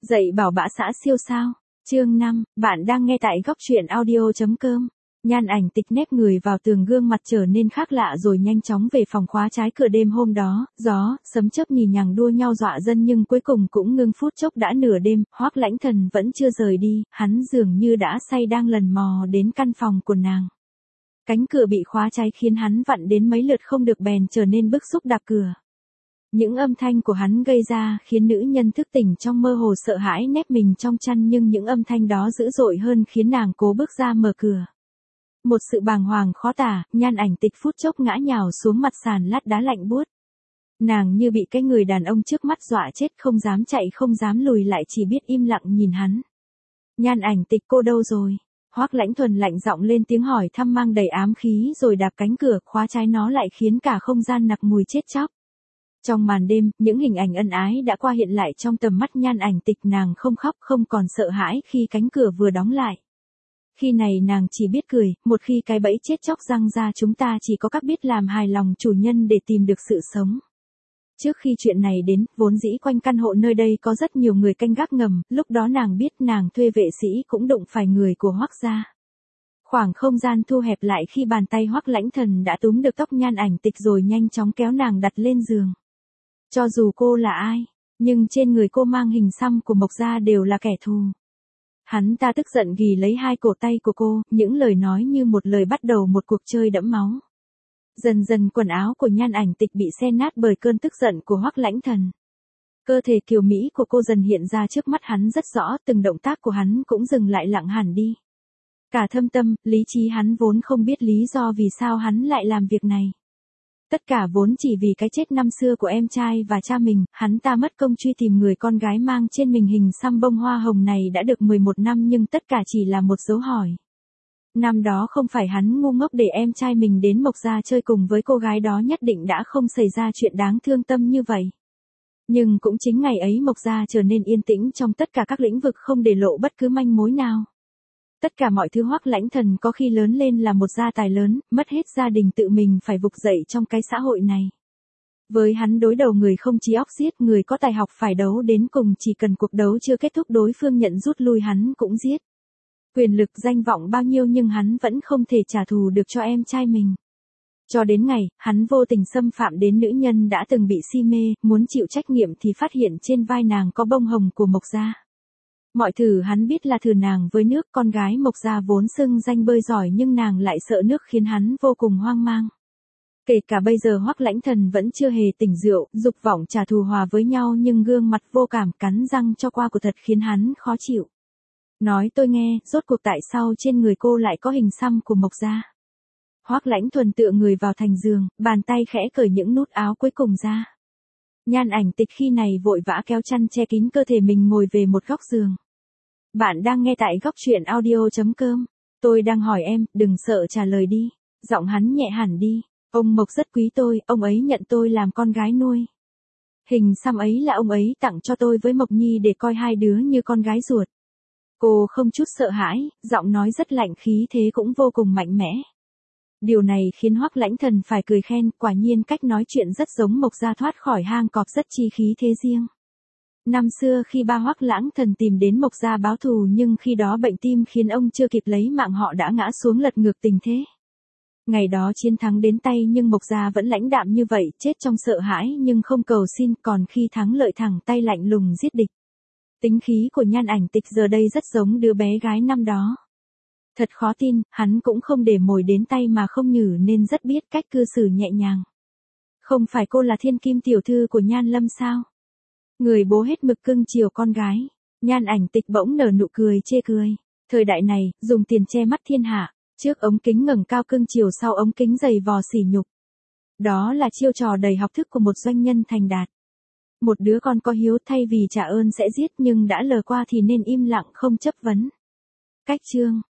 Dạy bảo bạ xã siêu sao. Chương 5, bạn đang nghe tại góc truyện audio.com. Nhan Ảnh Tịch nép người vào tường, gương mặt trở nên khác lạ rồi nhanh chóng về phòng khóa trái cửa. Đêm hôm đó, gió, sấm chớp nhì nhằng đua nhau dọa dân nhưng cuối cùng cũng ngưng. Phút chốc đã nửa đêm, Hoắc Lãnh Thần vẫn chưa rời đi, hắn dường như đã say đang lần mò đến căn phòng của nàng. Cánh cửa bị khóa trái khiến hắn vặn đến mấy lượt không được, bèn trở nên bức xúc đạp cửa. Những âm thanh của hắn gây ra khiến nữ nhân thức tỉnh trong mơ hồ sợ hãi nép mình trong chăn, nhưng những âm thanh đó dữ dội hơn khiến nàng cố bước ra mở cửa. Một sự bàng hoàng khó tả, Nhan Ảnh Tịch phút chốc ngã nhào xuống mặt sàn lát đá lạnh buốt. Nàng như bị cái người đàn ông trước mắt dọa chết, không dám chạy không dám lùi lại, chỉ biết im lặng nhìn hắn. Nhan Ảnh Tịch, cô đâu rồi? Hoắc Lãnh Thuần lạnh giọng lên tiếng hỏi thăm mang đầy ám khí, rồi đạp cánh cửa khóa trái nó lại khiến cả không gian nặc mùi chết chóc. Trong màn đêm, những hình ảnh ân ái đã qua hiện lại trong tầm mắt Nhan Ảnh Tịch. Nàng không khóc, không còn sợ hãi khi cánh cửa vừa đóng lại. Khi này nàng chỉ biết cười, một khi cái bẫy chết chóc răng ra, chúng ta chỉ có cách biết làm hài lòng chủ nhân để tìm được sự sống. Trước khi chuyện này đến, vốn dĩ quanh căn hộ nơi đây có rất nhiều người canh gác ngầm, lúc đó nàng biết nàng thuê vệ sĩ cũng đụng phải người của Hoắc gia. Khoảng không gian thu hẹp lại khi bàn tay Hoắc Lãnh Thần đã túm được tóc Nhan Ảnh Tịch rồi nhanh chóng kéo nàng đặt lên giường. Cho dù cô là ai, nhưng trên người cô mang hình xăm của Mộc gia đều là kẻ thù. Hắn ta tức giận ghì lấy hai cổ tay của cô, những lời nói như một lời bắt đầu một cuộc chơi đẫm máu. Dần dần quần áo của Nhan Ảnh Tịch bị xé nát bởi cơn tức giận của Hoắc Lãnh Thần. Cơ thể kiều mỹ của cô dần hiện ra trước mắt hắn rất rõ, từng động tác của hắn cũng dừng lại lặng hẳn đi. Cả thâm tâm, lý trí hắn vốn không biết lý do vì sao hắn lại làm việc này. Tất cả vốn chỉ vì cái chết năm xưa của em trai và cha mình, hắn ta mất công truy tìm người con gái mang trên mình hình xăm bông hoa hồng này đã được 11 năm, nhưng tất cả chỉ là một dấu hỏi. Năm đó không phải hắn ngu ngốc để em trai mình đến Mộc gia chơi cùng với cô gái đó, nhất định đã không xảy ra chuyện đáng thương tâm như vậy. Nhưng cũng chính ngày ấy Mộc gia trở nên yên tĩnh trong tất cả các lĩnh vực, không để lộ bất cứ manh mối nào. Tất cả mọi thứ Hoắc Lãnh Thần có khi lớn lên là một gia tài lớn, mất hết gia đình tự mình phải vực dậy trong cái xã hội này. Với hắn đối đầu người không trí óc giết, người có tài học phải đấu đến cùng, chỉ cần cuộc đấu chưa kết thúc đối phương nhận rút lui hắn cũng giết. Quyền lực danh vọng bao nhiêu nhưng hắn vẫn không thể trả thù được cho em trai mình. Cho đến ngày, hắn vô tình xâm phạm đến nữ nhân đã từng bị si mê, muốn chịu trách nhiệm thì phát hiện trên vai nàng có bông hồng của Mộc gia. Mọi thứ hắn biết là thử nàng với nước, con gái Mộc gia vốn xưng danh bơi giỏi nhưng nàng lại sợ nước khiến hắn vô cùng hoang mang. Kể cả bây giờ Hoắc Lãnh Thần vẫn chưa hề tỉnh rượu, dục vọng trả thù hòa với nhau nhưng gương mặt vô cảm cắn răng cho qua của thật khiến hắn khó chịu. Nói tôi nghe, rốt cuộc tại sao trên người cô lại có hình xăm của Mộc gia? Hoắc Lãnh Thuần tựa người vào thành giường, bàn tay khẽ cởi những nút áo cuối cùng ra. Nhan Ảnh Tịch khi này vội vã kéo chăn che kín cơ thể mình ngồi về một góc giường. Bạn đang nghe tại góc truyện audio.com. Tôi đang hỏi em, đừng sợ, trả lời đi. Giọng hắn nhẹ hẳn đi. Ông Mộc rất quý tôi, ông ấy nhận tôi làm con gái nuôi. Hình xăm ấy là ông ấy tặng cho tôi với Mộc Nhi để coi hai đứa như con gái ruột. Cô không chút sợ hãi, giọng nói rất lạnh, khí thế cũng vô cùng mạnh mẽ. Điều này khiến Hoắc Lãnh Thần phải cười khen, quả nhiên cách nói chuyện rất giống Mộc gia thoát khỏi hang cọp, rất chi khí thế riêng. Năm xưa khi ba Hoắc Lãng Thần tìm đến Mộc gia báo thù, nhưng khi đó bệnh tim khiến ông chưa kịp lấy mạng họ đã ngã xuống lật ngược tình thế. Ngày đó chiến thắng đến tay nhưng Mộc gia vẫn lãnh đạm như vậy, chết trong sợ hãi nhưng không cầu xin, còn khi thắng lợi thẳng tay lạnh lùng giết địch. Tính khí của Nhan Ảnh Tịch giờ đây rất giống đứa bé gái năm đó. Thật khó tin, hắn cũng không để mồi đến tay mà không nhử nên rất biết cách cư xử nhẹ nhàng. Không phải cô là thiên kim tiểu thư của Nhan Lâm sao? Người bố hết mực cưng chiều con gái. Nhan Ảnh Tịch bỗng nở nụ cười chê cười. Thời đại này, dùng tiền che mắt thiên hạ, trước ống kính ngẩng cao cưng chiều, sau ống kính giày vò sỉ nhục. Đó là chiêu trò đầy học thức của một doanh nhân thành đạt. Một đứa con có hiếu thay vì trả ơn sẽ giết, nhưng đã lờ qua thì nên im lặng không chấp vấn. Cách chương